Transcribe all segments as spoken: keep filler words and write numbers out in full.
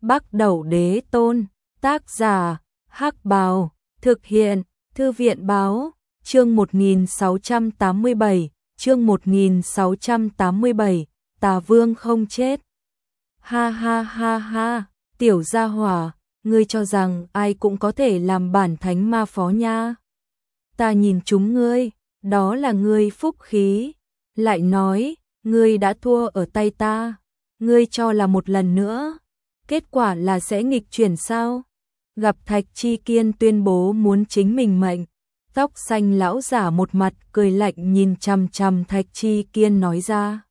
Bắc Đẩu Đế Tôn, tác giả, Hắc Bào, thực hiện, Thư viện báo, chương một nghìn sáu trăm tám mươi bảy, chương một nghìn sáu trăm tám mươi bảy, Tà Vương không chết. Ha ha ha ha, tiểu gia hỏa, ngươi cho rằng ai cũng có thể làm bản thánh ma phó nha. Ta nhìn chúng ngươi, đó là ngươi phúc khí. Lại nói, ngươi đã thua ở tay ta, ngươi cho là một lần nữa, kết quả là sẽ nghịch chuyển sao? Gặp Thạch Chi Kiên tuyên bố muốn chính mình mệnh, tóc xanh lão giả một mặt cười lạnh nhìn chằm chằm Thạch Chi Kiên nói ra.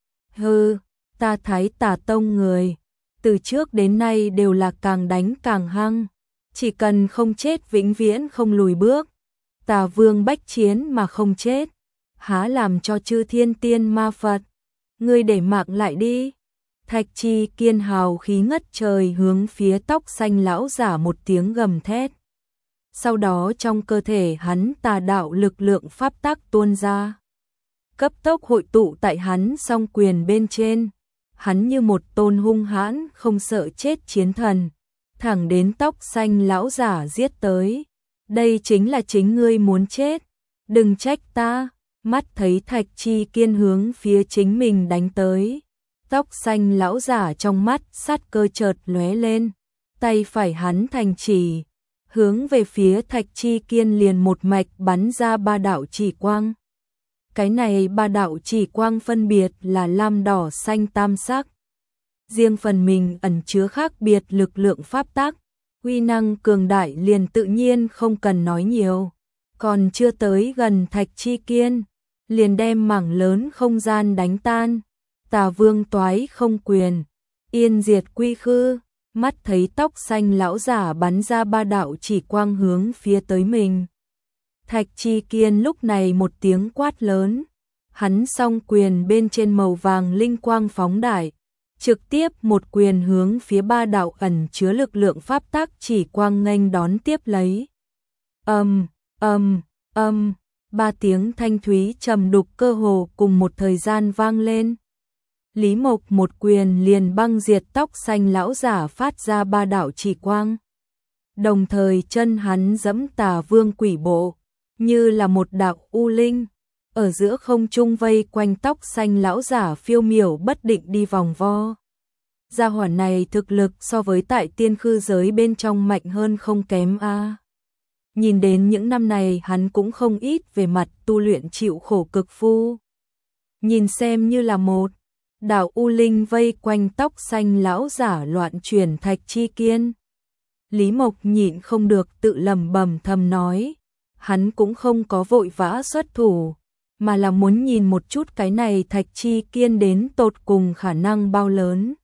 Hừ, ta Thái Tà Tông người, từ trước đến nay đều là càng đánh càng hăng, chỉ cần không chết vĩnh viễn không lùi bước. Tà Vương bách chiến mà không chết, há làm cho chư thiên tiên ma Phật, ngươi để mạng lại đi. Thạch Chi Kiên hào khí ngất trời hướng phía tóc xanh lão giả một tiếng gầm thét. Sau đó trong cơ thể hắn tà đạo lực lượng pháp tắc tuôn ra, cấp tốc hội tụ tại hắn song quyền bên trên. Hắn như một tôn hung hãn không sợ chết chiến thần, thẳng đến tóc xanh lão giả giết tới. Đây chính là chính ngươi muốn chết, đừng trách ta. Mắt thấy Thạch Chi Kiên hướng phía chính mình đánh tới, tóc xanh lão giả trong mắt sát cơ chợt lóe lên, tay phải hắn thành chỉ, hướng về phía Thạch Chi Kiên liền một mạch bắn ra ba đạo chỉ quang. Cái này ba đạo chỉ quang phân biệt là lam đỏ xanh tam sắc, riêng phần mình ẩn chứa khác biệt lực lượng pháp tắc, uy năng cường đại liền tự nhiên không cần nói nhiều. Còn chưa tới gần Thạch Chi Kiên, liền đem mảng lớn không gian đánh tan. Tà Vương toái không quyền, yên diệt quy khư. Mắt thấy tóc xanh lão giả bắn ra ba đạo chỉ quang hướng phía tới mình, Thạch Chi Kiên lúc này một tiếng quát lớn, hắn song quyền bên trên màu vàng linh quang phóng đại, trực tiếp một quyền hướng phía ba đạo ẩn chứa lực lượng pháp tắc chỉ quang nghênh đón tiếp lấy. Âm, âm, âm, ba tiếng thanh thúy trầm đục cơ hồ cùng một thời gian vang lên. Lý Mộc một quyền liền băng diệt tóc xanh lão giả phát ra ba đạo chỉ quang. Đồng thời chân hắn giẫm Tà Vương quỷ bộ, như là một đạo u linh, ở giữa không trung vây quanh tóc xanh lão giả phiêu miểu bất định đi vòng vo. Gia hỏa này thực lực so với tại tiên khư giới bên trong mạnh hơn không kém a. À. Nhìn đến những năm này hắn cũng không ít về mặt tu luyện chịu khổ cực phu. Nhìn xem như là một đạo u linh vây quanh tóc xanh lão giả loạn chuyển Thạch Chi Kiên. Lý Mộc nhịn không được tự lẩm bẩm thầm nói, hắn cũng không có vội vã xuất thủ, mà là muốn nhìn một chút cái này Thạch Chi Kiên đến tột cùng khả năng bao lớn.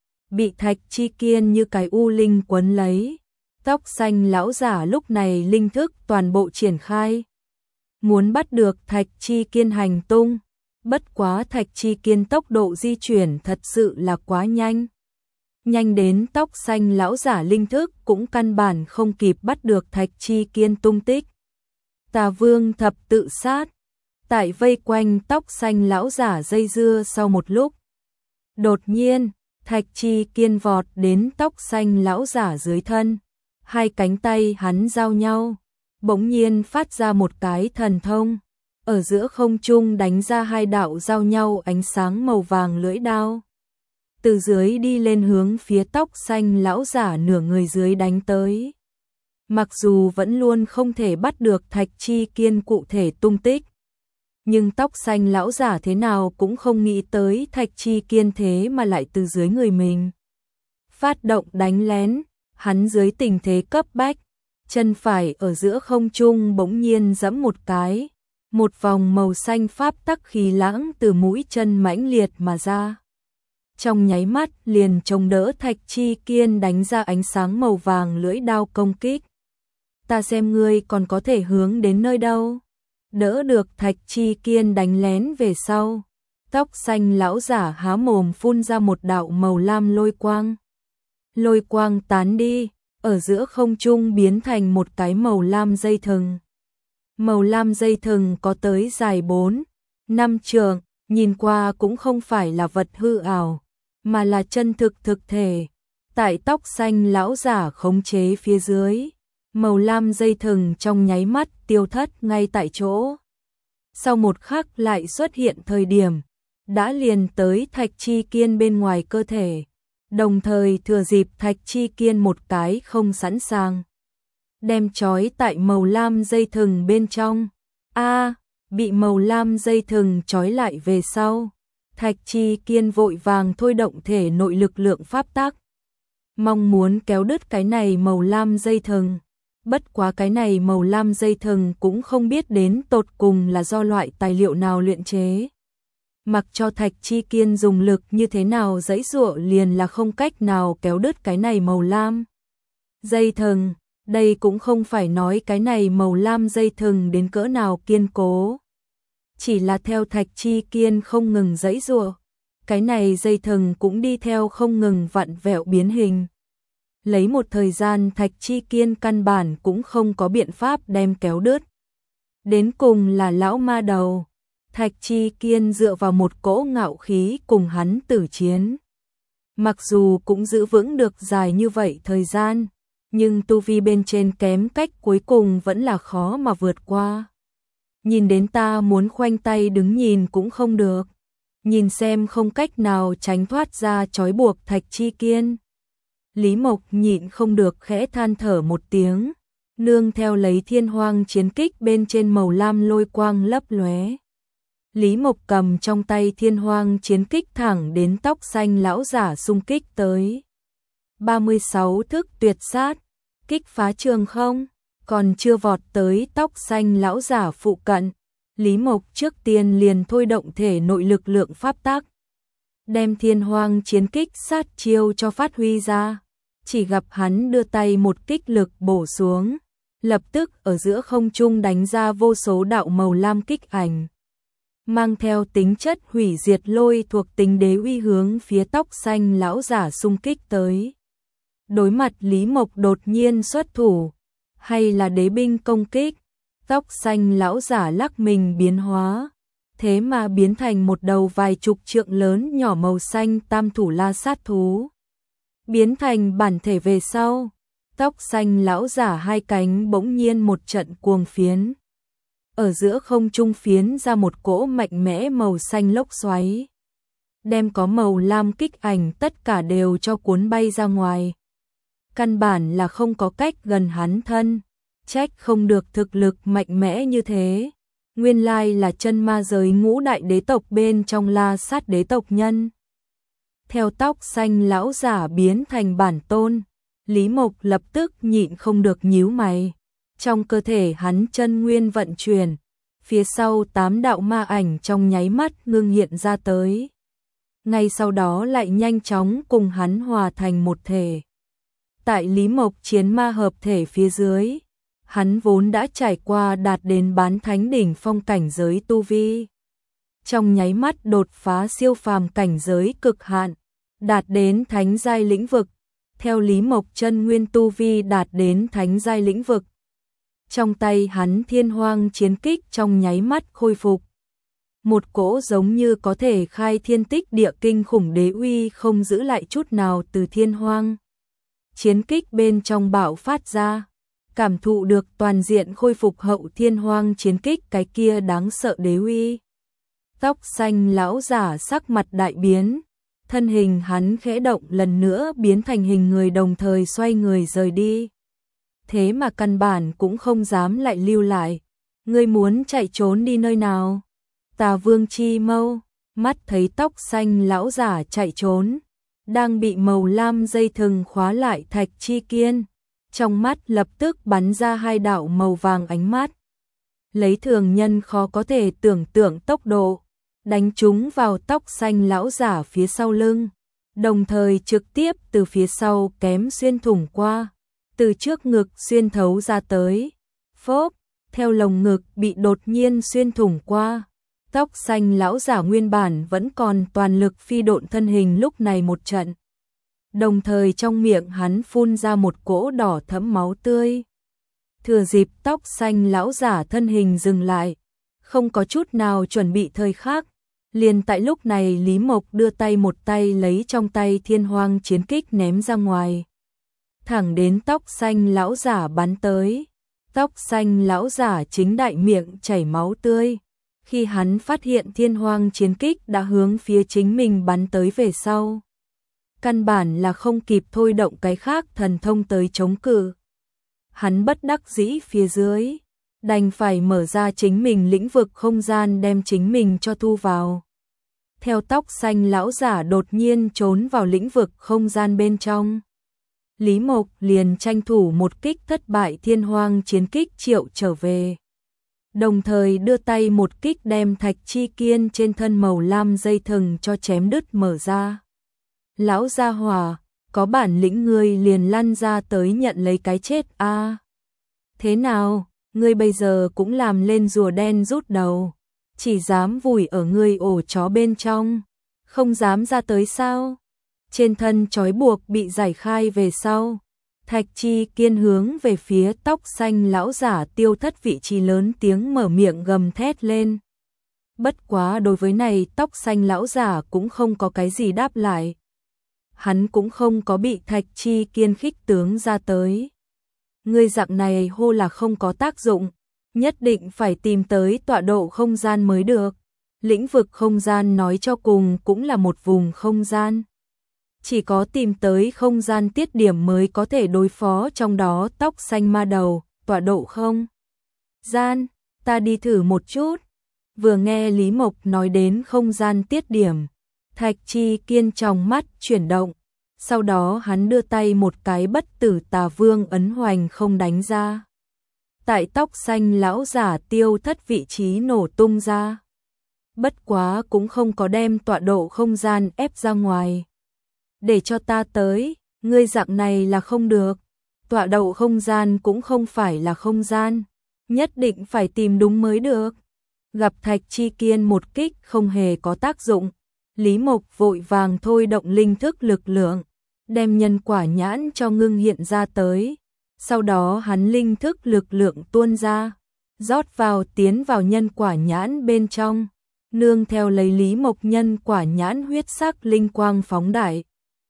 Bị Thạch Chi Kiên như cái u linh quấn lấy, tóc xanh lão giả lúc này linh thức toàn bộ triển khai, muốn bắt được Thạch Chi Kiên hành tung. Bất quá Thạch Chi Kiên tốc độ di chuyển thật sự là quá nhanh, nhanh đến tóc xanh lão giả linh thức cũng căn bản không kịp bắt được Thạch Chi Kiên tung tích. Tà Vương thập tự sát, tại vây quanh tóc xanh lão giả dây dưa sau một lúc, đột nhiên Thạch Chi Kiên vọt đến tóc xanh lão giả dưới thân, hai cánh tay hắn giao nhau, bỗng nhiên phát ra một cái thần thông, ở giữa không trung đánh ra hai đạo giao nhau ánh sáng màu vàng lưỡi đao, từ dưới đi lên hướng phía tóc xanh lão giả nửa người dưới đánh tới. Mặc dù vẫn luôn không thể bắt được Thạch Chi Kiên cụ thể tung tích, nhưng tóc xanh lão giả thế nào cũng không nghĩ tới Thạch Chi Kiên thế mà lại từ dưới người mình phát động đánh lén. Hắn dưới tình thế cấp bách, chân phải ở giữa không trung bỗng nhiên giẫm một cái, một vòng màu xanh pháp tắc khí lãng từ mũi chân mãnh liệt mà ra, trong nháy mắt liền chống đỡ Thạch Chi Kiên đánh ra ánh sáng màu vàng lưỡi đao công kích. Ta xem ngươi còn có thể hướng đến nơi đâu. Đỡ được Thạch Chi Kiên đánh lén về sau, tóc xanh lão giả há mồm phun ra một đạo màu lam lôi quang. Lôi quang tán đi, ở giữa không trung biến thành một cái màu lam dây thừng. Màu lam dây thừng có tới dài bốn, năm trượng, nhìn qua cũng không phải là vật hư ảo, mà là chân thực thực thể. Tại tóc xanh lão giả khống chế phía dưới, màu lam dây thừng trong nháy mắt tiêu thất ngay tại chỗ. Sau một khắc lại xuất hiện thời điểm, đã liền tới Thạch Chi Kiên bên ngoài cơ thể, đồng thời thừa dịp Thạch Chi Kiên một cái không sẵn sàng, đem trói tại màu lam dây thừng bên trong. A, bị màu lam dây thừng trói lại về sau, Thạch Chi Kiên vội vàng thôi động thể nội lực lượng pháp tắc, mong muốn kéo đứt cái này màu lam dây thừng. Bất quá cái này màu lam dây thừng cũng không biết đến tột cùng là do loại tài liệu nào luyện chế. Mặc cho Thạch Chi Kiên dùng lực như thế nào giãy giụa liền là không cách nào kéo đứt cái này màu lam dây thừng. Đây cũng không phải nói cái này màu lam dây thừng đến cỡ nào kiên cố. Chỉ là theo Thạch Chi Kiên không ngừng giãy giụa, cái này dây thừng cũng đi theo không ngừng vặn vẹo biến hình. Lấy một thời gian Thạch Chi Kiên căn bản cũng không có biện pháp đem kéo đứt. Đến cùng là lão ma đầu, Thạch Chi Kiên dựa vào một cỗ ngạo khí cùng hắn tử chiến. Mặc dù cũng giữ vững được dài như vậy thời gian, nhưng tu vi bên trên kém cách cuối cùng vẫn là khó mà vượt qua. Nhìn đến ta muốn khoanh tay đứng nhìn cũng không được, nhìn xem không cách nào tránh thoát ra trói buộc Thạch Chi Kiên. Lý Mộc nhịn không được khẽ than thở một tiếng, nương theo lấy thiên hoang chiến kích bên trên màu lam lôi quang lấp lóe. Lý Mộc cầm trong tay thiên hoang chiến kích thẳng đến tóc xanh lão giả xung kích tới. ba mươi sáu thức tuyệt sát, kích phá trường không, còn chưa vọt tới tóc xanh lão giả phụ cận. Lý Mộc trước tiên liền thôi động thể nội lực lượng pháp tắc, đem thiên hoang chiến kích sát chiêu cho phát huy ra. Chỉ gặp hắn đưa tay một kích lực bổ xuống, lập tức ở giữa không trung đánh ra vô số đạo màu lam kích ảnh, mang theo tính chất hủy diệt lôi thuộc tính đế uy hướng phía tóc xanh lão giả xung kích tới. Đối mặt Lý Mộc đột nhiên xuất thủ, hay là đế binh công kích, tóc xanh lão giả lắc mình biến hóa, thế mà biến thành một đầu vài chục trượng lớn nhỏ màu xanh tam thủ la sát thú. Biến thành bản thể về sau, tóc xanh lão giả hai cánh bỗng nhiên một trận cuồng phiến. Ở giữa không trung phiến ra một cỗ mạnh mẽ màu xanh lốc xoáy, đem có màu lam kích ảnh tất cả đều cho cuốn bay ra ngoài. Căn bản là không có cách gần hắn thân, trách không được thực lực mạnh mẽ như thế. Nguyên lai là chân ma giới ngũ đại đế tộc bên trong la sát đế tộc nhân. Theo tóc xanh lão giả biến thành bản tôn, Lý Mộc lập tức nhịn không được nhíu mày. Trong cơ thể hắn chân nguyên vận chuyển, phía sau tám đạo ma ảnh trong nháy mắt ngưng hiện ra tới. Ngay sau đó lại nhanh chóng cùng hắn hòa thành một thể. Tại Lý Mộc chiến ma hợp thể phía dưới, hắn vốn đã trải qua đạt đến bán thánh đỉnh phong cảnh giới tu vi. Trong nháy mắt đột phá siêu phàm cảnh giới cực hạn, đạt đến thánh giai lĩnh vực. Theo Lý Mộc chân nguyên tu vi đạt đến thánh giai lĩnh vực, trong tay hắn thiên hoang chiến kích trong nháy mắt khôi phục. Một cỗ giống như có thể khai thiên tích địa kinh khủng đế uy không giữ lại chút nào từ thiên hoang chiến kích bên trong bạo phát ra. Cảm thụ được toàn diện khôi phục hậu thiên hoang chiến kích cái kia đáng sợ đế uy, tóc xanh lão giả sắc mặt đại biến, thân hình hắn khẽ động lần nữa biến thành hình người đồng thời xoay người rời đi. Thế mà căn bản cũng không dám lại lưu lại. Ngươi muốn chạy trốn đi nơi nào? Tà Vương Chi Mâu, mắt thấy tóc xanh lão giả chạy trốn, đang bị màu lam dây thừng khóa lại Thạch Chi Kiên, trong mắt lập tức bắn ra hai đạo màu vàng ánh mắt. Lấy thường nhân khó có thể tưởng tượng tốc độ, đánh trúng vào tóc xanh lão giả phía sau lưng, đồng thời trực tiếp từ phía sau kém xuyên thủng qua, từ trước ngực xuyên thấu ra tới. Phốp, theo lồng ngực bị đột nhiên xuyên thủng qua, tóc xanh lão giả nguyên bản vẫn còn toàn lực phi độn thân hình lúc này một trận. Đồng thời trong miệng hắn phun ra một cỗ đỏ thẫm máu tươi. Thừa dịp tóc xanh lão giả thân hình dừng lại, không có chút nào chuẩn bị thời khắc, Liền tại lúc này Lý Mộc đưa tay một tay lấy trong tay Thiên Hoang chiến kích ném ra ngoài. Thẳng đến tóc xanh lão giả bắn tới. Tóc xanh lão giả chính đại miệng chảy máu tươi. Khi hắn phát hiện Thiên Hoang chiến kích đã hướng phía chính mình bắn tới về sau. Căn bản là không kịp thôi động cái khác thần thông tới chống cự. Hắn bất đắc dĩ phía dưới, đành phải mở ra chính mình lĩnh vực không gian đem chính mình cho thu vào. Theo tóc xanh lão giả đột nhiên trốn vào lĩnh vực không gian bên trong. Lý Mộc liền tranh thủ một kích thất bại Thiên Hoang chiến kích triệu trở về. Đồng thời đưa tay một kích đem Thạch Chi Kiên trên thân màu lam dây thừng cho chém đứt mở ra. Lão gia hỏa, có bản lĩnh ngươi liền lăn ra tới nhận lấy cái chết a. À, thế nào, ngươi bây giờ cũng làm lên rùa đen rút đầu, chỉ dám vùi ở ngươi ổ chó bên trong, không dám ra tới sao? Trên thân trói buộc bị giải khai về sau, Thạch Chi Kiên hướng về phía tóc xanh lão giả Tiêu Thất vị trí lớn tiếng mở miệng gầm thét lên. Bất quá đối với này tóc xanh lão giả cũng không có cái gì đáp lại. Hắn cũng không có bị Thạch Chi Kiên khích tướng ra tới. Ngươi dạng này hô là không có tác dụng, nhất định phải tìm tới tọa độ không gian mới được. Lĩnh vực không gian nói cho cùng cũng là một vùng không gian. Chỉ có tìm tới không gian tiết điểm mới có thể đối phó trong đó tóc xanh ma đầu, tọa độ không gian, ta đi thử một chút. Vừa nghe Lý Mộc nói đến không gian tiết điểm, Thạch Chi Kiên trong mắt chuyển động, sau đó hắn đưa tay một cái bất tử tà vương ấn hoành không đánh ra. Tại tóc xanh lão giả Tiêu Thất vị trí nổ tung ra. Bất quá cũng không có đem tọa độ không gian ép ra ngoài. Để cho ta tới, ngươi dạng này là không được. Tọa độ không gian cũng không phải là không gian, nhất định phải tìm đúng mới được. Gặp Thạch Chi Kiên một kích không hề có tác dụng, Lý Mộc vội vàng thôi động linh thức lực lượng, đem nhân quả nhãn cho ngưng hiện ra tới. Sau đó hắn linh thức lực lượng tuôn ra, rót vào tiến vào nhân quả nhãn bên trong, nương theo lấy Lý Mộc nhân quả nhãn huyết sắc linh quang phóng đại.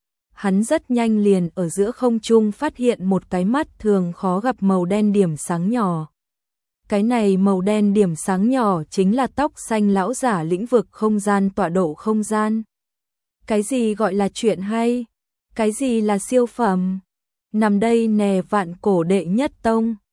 Hắn rất nhanh liền ở giữa không trung phát hiện một cái mắt thường khó gặp màu đen điểm sáng nhỏ. Cái này màu đen điểm sáng nhỏ chính là tóc xanh lão giả lĩnh vực không gian tọa độ không gian. Cái gì gọi là chuyện hay? Cái gì là siêu phẩm? Nằm đây nè vạn cổ đệ nhất tông.